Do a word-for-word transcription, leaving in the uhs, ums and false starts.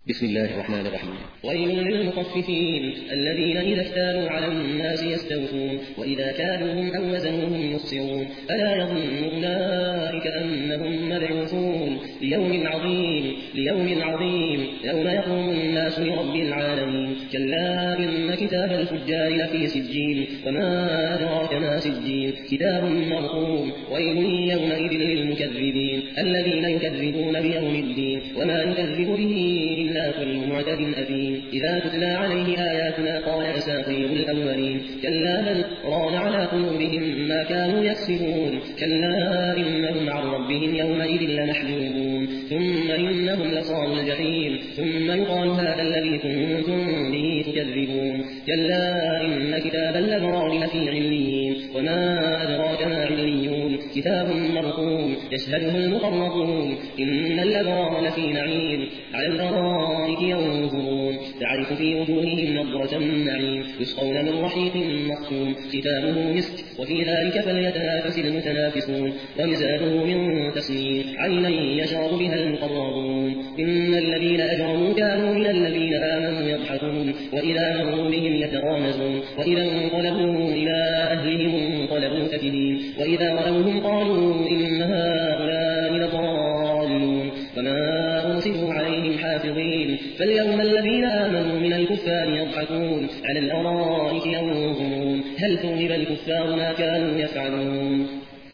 بسم الله الرحمن الرحيم. ويل للمطففين الذين إذا اكتالوا على الناس يستوفون وإذا كالوهم أو وزنوهم يخسرون ألا يظن أولئك أنهم مبعوثون ليوم عظيم ليوم عظيم يوم يقوم الناس لرب العالمين. كلا إن كتاب الفجار لفي سجين وما أدراك ما سجين كتاب مرقوم. ويل يومئذ للمكذبين الذين يكذبون بيوم الدين وما يكذب به إلا كل معتد أثيم. إذا تتلى عليه آياتنا قال أساطير الأولين كلا بل ران على قلوبهم ما كانوا يكسبون. كلا إنهم عن ربهم يومئذ لمحجوبون ثم إنهم لصالوا الجحيم ثم يقال هذا الذي كنتم به تكذبون. كلا إن كتاب الأبرار لفي عليين وما أدراك ما عليون كتاب مرقوم يشهده المقربون. إن الأبرار لفي نعيم على الأرائك ينظرون تعرف في وجوههم نضرة النعيم يسقون من رحيق مختوم ختامه مسك وفي ذلك فليتنافس المتنافسون ومزاجه من تسنيم عينا يشرب بها المقربون. إن الذين أجرموا كانوا من الذين آمنوا يضحكون وإذا مروا بهم يتغامزون وإذا انقلبوا إلى أهلهم انقلبوا فكهين وإذا رأوهم قالوا إن هؤلاء لضالون وما أرسلوا عليهم حافظين. فاليوم الذين آمنوا من الكفار يضحكون على الأرائك ينظرون هل ثوب الكفار ما كانوا يفعلون.